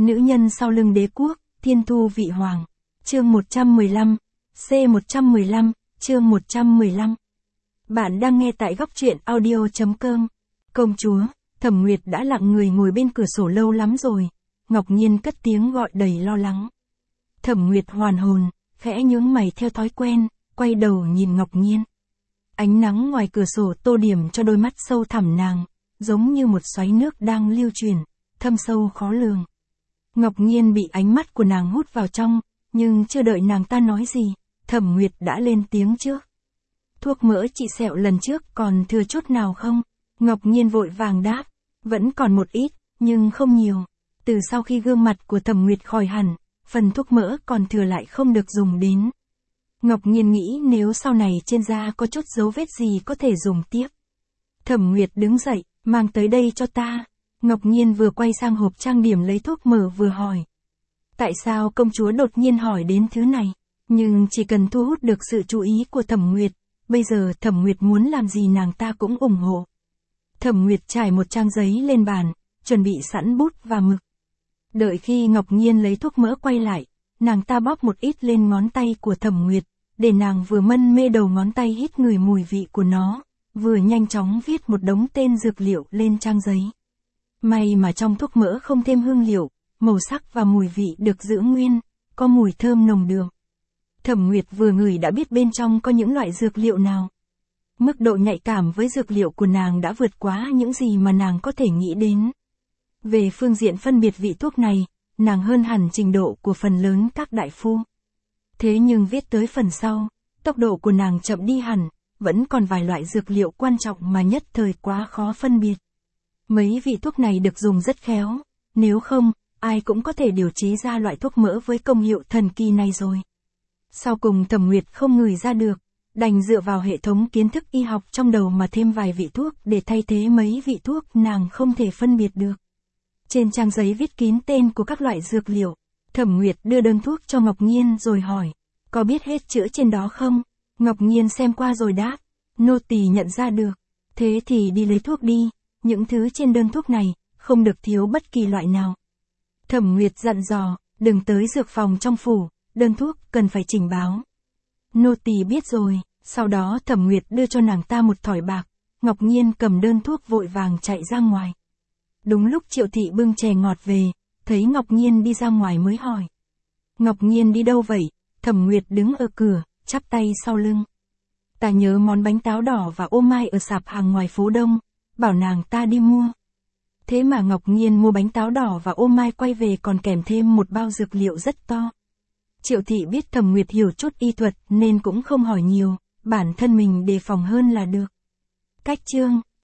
Nữ nhân sau lưng đế quốc, thiên thu vị hoàng. Chương 115, C115, chương 115. Bạn đang nghe tại góc truyện audio.com. Công chúa, Thẩm Nguyệt đã lặng người ngồi bên cửa sổ lâu lắm rồi. Ngọc Nhiên cất tiếng gọi đầy lo lắng. Thẩm Nguyệt hoàn hồn, khẽ nhướng mày theo thói quen, quay đầu nhìn Ngọc Nhiên. Ánh nắng ngoài cửa sổ tô điểm cho đôi mắt sâu thẳm nàng, giống như một xoáy nước đang lưu chuyển, thâm sâu khó lường. Ngọc Nhiên bị ánh mắt của nàng hút vào trong, nhưng chưa đợi nàng ta nói gì, Thẩm Nguyệt đã lên tiếng trước. Thuốc mỡ trị sẹo lần trước còn thừa chút nào không? Ngọc Nhiên vội vàng đáp, vẫn còn một ít, nhưng không nhiều. Từ sau khi gương mặt của Thẩm Nguyệt khỏi hẳn, phần thuốc mỡ còn thừa lại không được dùng đến. Ngọc Nhiên nghĩ nếu sau này trên da có chút dấu vết gì có thể dùng tiếp. Thẩm Nguyệt đứng dậy, mang tới đây cho ta. Ngọc Nhiên vừa quay sang hộp trang điểm lấy thuốc mỡ vừa hỏi. Tại sao công chúa đột nhiên hỏi đến thứ này? Nhưng chỉ cần thu hút được sự chú ý của Thẩm Nguyệt, bây giờ Thẩm Nguyệt muốn làm gì nàng ta cũng ủng hộ. Thẩm Nguyệt trải một trang giấy lên bàn, chuẩn bị sẵn bút và mực. Đợi khi Ngọc Nhiên lấy thuốc mỡ quay lại, nàng ta bóp một ít lên ngón tay của Thẩm Nguyệt, để nàng vừa mân mê đầu ngón tay hít ngửi mùi vị của nó, vừa nhanh chóng viết một đống tên dược liệu lên trang giấy. May mà trong thuốc mỡ không thêm hương liệu, màu sắc và mùi vị được giữ nguyên, có mùi thơm nồng đượm. Thẩm Nguyệt vừa ngửi đã biết bên trong có những loại dược liệu nào. Mức độ nhạy cảm với dược liệu của nàng đã vượt quá những gì mà nàng có thể nghĩ đến. Về phương diện phân biệt vị thuốc này, nàng hơn hẳn trình độ của phần lớn các đại phu. Thế nhưng viết tới phần sau, tốc độ của nàng chậm đi hẳn, vẫn còn vài loại dược liệu quan trọng mà nhất thời quá khó phân biệt. Mấy vị thuốc này được dùng rất khéo, nếu không, ai cũng có thể điều chế ra loại thuốc mỡ với công hiệu thần kỳ này rồi. Sau cùng Thẩm Nguyệt không ngửi ra được, đành dựa vào hệ thống kiến thức y học trong đầu mà thêm vài vị thuốc để thay thế mấy vị thuốc nàng không thể phân biệt được. Trên trang giấy viết kín tên của các loại dược liệu, Thẩm Nguyệt đưa đơn thuốc cho Ngọc Nhiên rồi hỏi, có biết hết chữa trên đó không? Ngọc Nhiên xem qua rồi đáp, nô tỳ nhận ra được, thế thì đi lấy thuốc đi, những thứ trên đơn thuốc này, không được thiếu bất kỳ loại nào. Thẩm Nguyệt dặn dò, đừng tới dược phòng trong phủ, đơn thuốc cần phải trình báo. Nô tỳ biết rồi, sau đó Thẩm Nguyệt đưa cho nàng ta một thỏi bạc, Ngọc Nhiên cầm đơn thuốc vội vàng chạy ra ngoài. Đúng lúc Triệu Thị bưng chè ngọt về, thấy Ngọc Nhiên đi ra ngoài mới hỏi. Ngọc Nhiên đi đâu vậy? Thẩm Nguyệt đứng ở cửa, chắp tay sau lưng. Ta nhớ món bánh táo đỏ và ô mai ở sạp hàng ngoài phố Đông, bảo nàng ta đi mua. Thế mà Ngọc Nhiên mua bánh táo đỏ và ô mai quay về còn kèm thêm một bao dược liệu rất to. Triệu Thị biết Thẩm Nguyệt hiểu chút y thuật nên cũng không hỏi nhiều, bản thân mình đề phòng hơn là được. Cách chương